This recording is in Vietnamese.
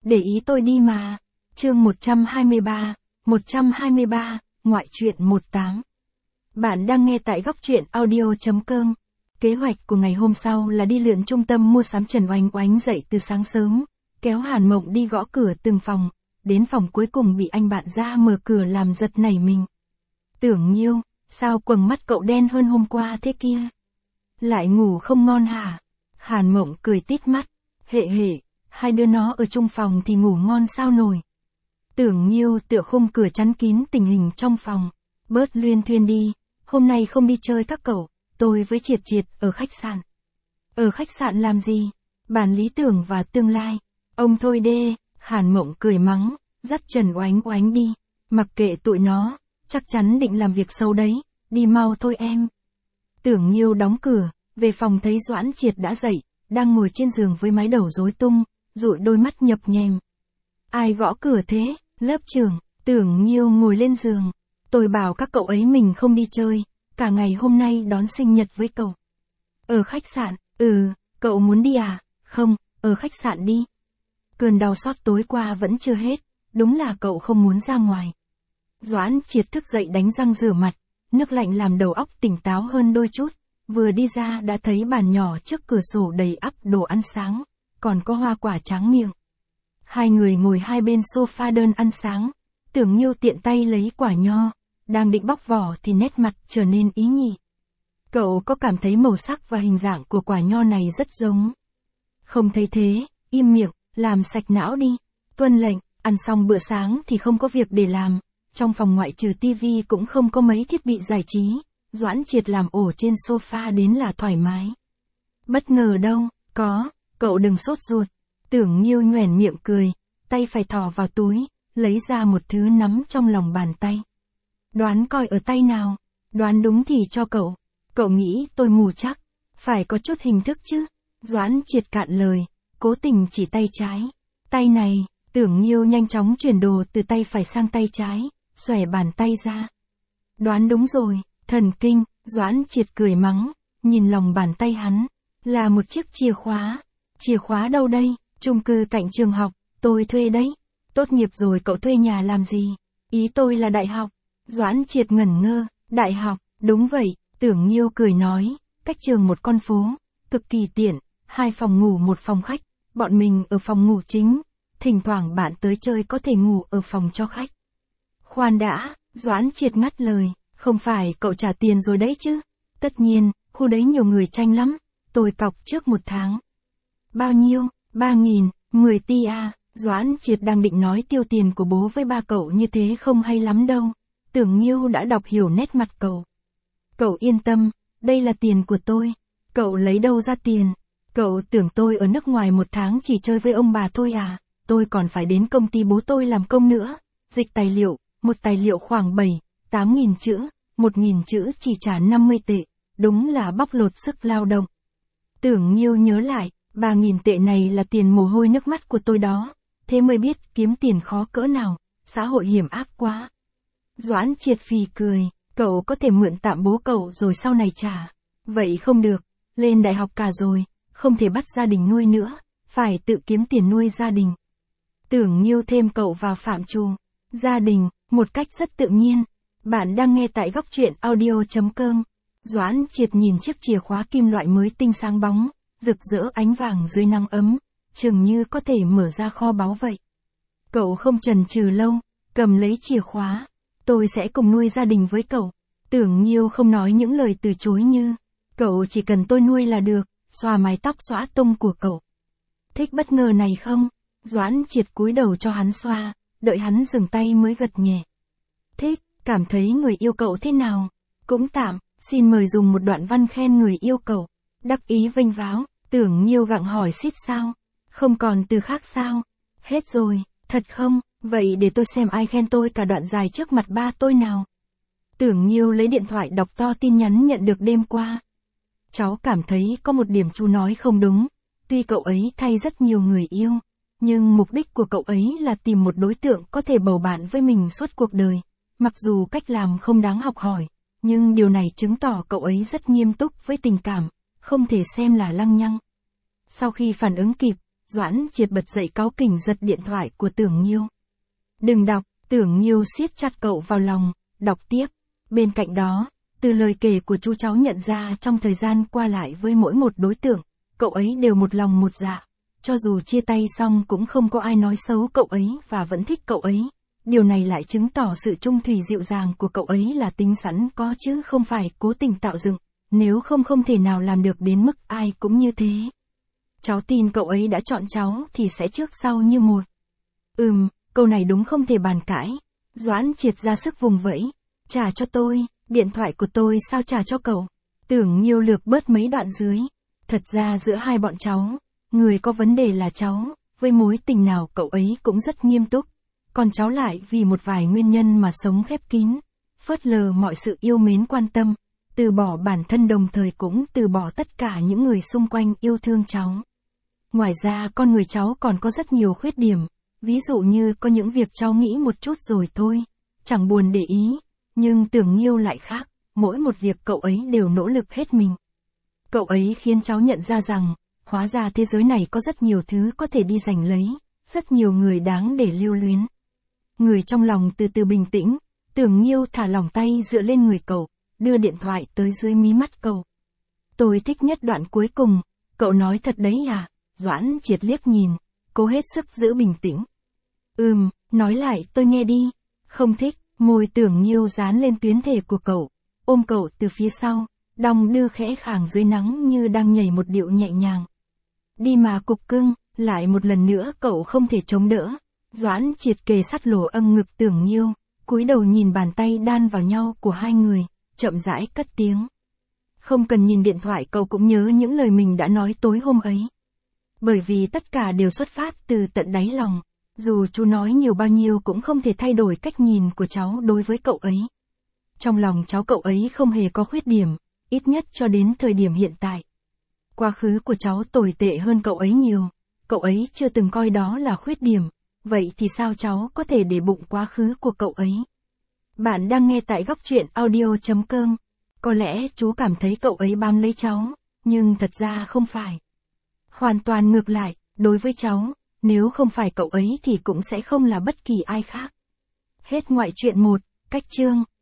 để ý tôi đi mà. Chương 123, ngoại truyện 18. Bạn đang nghe tại góc truyện audio.com. Kế hoạch của ngày hôm sau là đi lượn trung tâm mua sắm. Trần Oánh Oánh dậy từ sáng sớm, kéo Hàn Mộng đi gõ cửa từng phòng, đến phòng cuối cùng bị anh bạn ra mở cửa làm giật nảy mình. Tưởng Nhiêu, sao quầng mắt cậu đen hơn hôm qua thế kia? Lại ngủ không ngon hả? Hàn Mộng cười tít mắt, hệ, hai đứa nó ở chung phòng thì ngủ ngon sao nổi. Tưởng Nhiêu tựa khung cửa chắn kín tình hình trong phòng, bớt luyên thuyên đi, hôm nay không đi chơi các cậu, tôi với Triệt Triệt ở khách sạn. Ở khách sạn làm gì? Bàn lý tưởng và tương lai. Ông thôi đê, Hàn Mộng cười mắng, dắt Trần Oánh Oánh đi, mặc kệ tụi nó, chắc chắn định làm việc xấu đấy, đi mau thôi em. Tưởng Nhiêu đóng cửa, về phòng thấy Doãn Triệt đã dậy, đang ngồi trên giường với mái đầu rối tung, dụi đôi mắt nhập nhèm. Ai gõ cửa thế? Lớp trưởng. Tưởng Nhiêu ngồi lên giường. Tôi bảo các cậu ấy mình không đi chơi, cả ngày hôm nay đón sinh nhật với cậu. Ở khách sạn? Cậu muốn đi à? Không, ở khách sạn đi. Cơn đau xót tối qua vẫn chưa hết, đúng là cậu không muốn ra ngoài. Doãn Triệt thức dậy đánh răng rửa mặt, nước lạnh làm đầu óc tỉnh táo hơn đôi chút, vừa đi ra đã thấy bàn nhỏ trước cửa sổ đầy ắp đồ ăn sáng, còn có hoa quả tráng miệng. Hai người ngồi hai bên sofa đơn ăn sáng, Tưởng Nhiêu tiện tay lấy quả nho, đang định bóc vỏ thì nét mặt trở nên ý nhị. Cậu có cảm thấy màu sắc và hình dạng của quả nho này rất giống? Không thấy thế, im miệng, làm sạch não đi. Tuân lệnh. Ăn xong bữa sáng thì không có việc để làm, trong phòng ngoại trừ tivi cũng không có mấy thiết bị giải trí, Doãn Triệt làm ổ trên sofa đến là thoải mái. Bất ngờ đâu, có, cậu đừng sốt ruột. Tưởng Nhiêu nhoẻn miệng cười, tay phải thò vào túi, lấy ra một thứ nắm trong lòng bàn tay. Đoán coi ở tay nào, đoán đúng thì cho cậu. Cậu nghĩ tôi mù chắc, phải có chút hình thức chứ. Doãn Triệt cạn lời, cố tình chỉ tay trái. Tay này. Tưởng Nhiêu nhanh chóng chuyển đồ từ tay phải sang tay trái, xòe bàn tay ra. Đoán đúng rồi, thần kinh. Doãn Triệt cười mắng, nhìn lòng bàn tay hắn, là một chiếc chìa khóa. Chìa khóa đâu đây? Chung cư cạnh trường học, tôi thuê đấy. Tốt nghiệp rồi cậu thuê nhà làm gì? Ý tôi là đại học. Doãn Triệt ngẩn ngơ, đại học, đúng vậy. Tưởng Nhiêu cười nói, cách trường một con phố, cực kỳ tiện, 2 phòng ngủ 1 phòng khách, bọn mình ở phòng ngủ chính. Thỉnh thoảng bạn tới chơi có thể ngủ ở phòng cho khách. Khoan đã, Doãn Triệt ngắt lời, không phải cậu trả tiền rồi đấy chứ? Tất nhiên, khu đấy nhiều người tranh lắm, tôi cọc trước 1 tháng. Bao nhiêu? 3.000, 10 ti à? Doãn Triệt đang định nói tiêu tiền của bố với ba cậu như thế không hay lắm đâu. Tưởng Nhiêu đã đọc hiểu nét mặt cậu. Cậu yên tâm, đây là tiền của tôi. Cậu lấy đâu ra tiền? Cậu tưởng tôi ở nước ngoài 1 tháng chỉ chơi với ông bà thôi à? Tôi còn phải đến công ty bố tôi làm công nữa. Dịch tài liệu, một tài liệu khoảng 7-8.000 chữ, 1.000 chữ chỉ trả 50 tệ. Đúng là bóc lột sức lao động. Tưởng Nhiêu nhớ lại, 3.000 tệ này là tiền mồ hôi nước mắt của tôi đó. Thế mới biết kiếm tiền khó cỡ nào, xã hội hiểm ác quá. Doãn Triệt phì cười, cậu có thể mượn tạm bố cậu rồi sau này trả. Vậy không được, lên đại học cả rồi, không thể bắt gia đình nuôi nữa, phải tự kiếm tiền nuôi gia đình. Tưởng Nhiêu thêm cậu vào phạm trù gia đình, một cách rất tự nhiên. Bạn đang nghe tại góc truyện audio.com. Doãn Triệt nhìn chiếc chìa khóa kim loại mới tinh sáng bóng, rực rỡ ánh vàng dưới nắng ấm, chừng như có thể mở ra kho báu vậy. Cậu không chần chừ lâu, cầm lấy chìa khóa. Tôi sẽ cùng nuôi gia đình với cậu. Tưởng Nhiêu không nói những lời từ chối như, cậu chỉ cần tôi nuôi là được, xòa mái tóc xõa tung của cậu. Thích bất ngờ này không? Doãn Triệt cúi đầu cho hắn xoa, đợi hắn dừng tay mới gật nhẹ. Thích, cảm thấy người yêu cậu thế nào? Cũng tạm, xin mời dùng một đoạn văn khen người yêu cậu. Đắc ý vênh váo, Tưởng Nhiêu gặng hỏi xít sao? Không còn từ khác sao? Hết rồi, thật không? Vậy để tôi xem ai khen tôi cả đoạn dài trước mặt ba tôi nào. Tưởng Nhiêu lấy điện thoại đọc to tin nhắn nhận được đêm qua. Cháu cảm thấy có một điểm chú nói không đúng. Tuy cậu ấy thay rất nhiều người yêu, nhưng mục đích của cậu ấy là tìm một đối tượng có thể bầu bạn với mình suốt cuộc đời. Mặc dù cách làm không đáng học hỏi, nhưng điều này chứng tỏ cậu ấy rất nghiêm túc với tình cảm, không thể xem là lăng nhăng. Sau khi phản ứng kịp, Doãn Triệt bật dậy cáu kỉnh giật điện thoại của Tưởng Nhiêu. Đừng đọc, Tưởng Nhiêu siết chặt cậu vào lòng, đọc tiếp. Bên cạnh đó, từ lời kể của chú cháu nhận ra trong thời gian qua lại với mỗi một đối tượng, cậu ấy đều một lòng một dạ. Cho dù chia tay xong cũng không có ai nói xấu cậu ấy và vẫn thích cậu ấy. Điều này lại chứng tỏ sự trung thủy dịu dàng của cậu ấy là tính sẵn có chứ không phải cố tình tạo dựng. Nếu không không thể nào làm được đến mức ai cũng như thế. Cháu tin cậu ấy đã chọn cháu thì sẽ trước sau như một. Câu này đúng không thể bàn cãi. Doãn Triệt ra sức vùng vẫy. Trả cho tôi, điện thoại của tôi sao trả cho cậu? Tưởng Nhiêu lược bớt mấy đoạn dưới. Thật ra giữa hai bọn cháu, người có vấn đề là cháu, với mối tình nào cậu ấy cũng rất nghiêm túc. Còn cháu lại vì một vài nguyên nhân mà sống khép kín, phớt lờ mọi sự yêu mến quan tâm, từ bỏ bản thân đồng thời cũng từ bỏ tất cả những người xung quanh yêu thương cháu. Ngoài ra con người cháu còn có rất nhiều khuyết điểm, ví dụ như có những việc cháu nghĩ một chút rồi thôi, chẳng buồn để ý, nhưng Tưởng Nhiêu lại khác, mỗi một việc cậu ấy đều nỗ lực hết mình. Cậu ấy khiến cháu nhận ra rằng, hóa ra thế giới này có rất nhiều thứ có thể đi giành lấy, rất nhiều người đáng để lưu luyến. Người trong lòng từ từ bình tĩnh, Tưởng Nhiêu thả lỏng tay dựa lên người cậu, đưa điện thoại tới dưới mí mắt cậu. Tôi thích nhất đoạn cuối cùng, cậu nói thật đấy à? Doãn Triệt liếc nhìn, cố hết sức giữ bình tĩnh. Nói lại tôi nghe đi. Không thích, môi Tưởng Nhiêu dán lên tuyến thể của cậu, ôm cậu từ phía sau, đong đưa khẽ khàng dưới nắng như đang nhảy một điệu nhẹ nhàng. Đi mà cục cưng, lại một lần nữa cậu không thể chống đỡ. Doãn Triệt kề sát lỗ âm ngực Tưởng Nhiêu, cúi đầu nhìn bàn tay đan vào nhau của hai người, chậm rãi cất tiếng. Không cần nhìn điện thoại cậu cũng nhớ những lời mình đã nói tối hôm ấy. Bởi vì tất cả đều xuất phát từ tận đáy lòng, dù chú nói nhiều bao nhiêu cũng không thể thay đổi cách nhìn của cháu đối với cậu ấy. Trong lòng cháu cậu ấy không hề có khuyết điểm, ít nhất cho đến thời điểm hiện tại. Quá khứ của cháu tồi tệ hơn cậu ấy nhiều, cậu ấy chưa từng coi đó là khuyết điểm, vậy thì sao cháu có thể để bụng quá khứ của cậu ấy? Bạn đang nghe tại Góc Truyện Audio.com. Có lẽ chú cảm thấy cậu ấy bám lấy cháu, nhưng thật ra không phải. Hoàn toàn ngược lại, đối với cháu, nếu không phải cậu ấy thì cũng sẽ không là bất kỳ ai khác. Hết ngoại truyện 1, cách chương.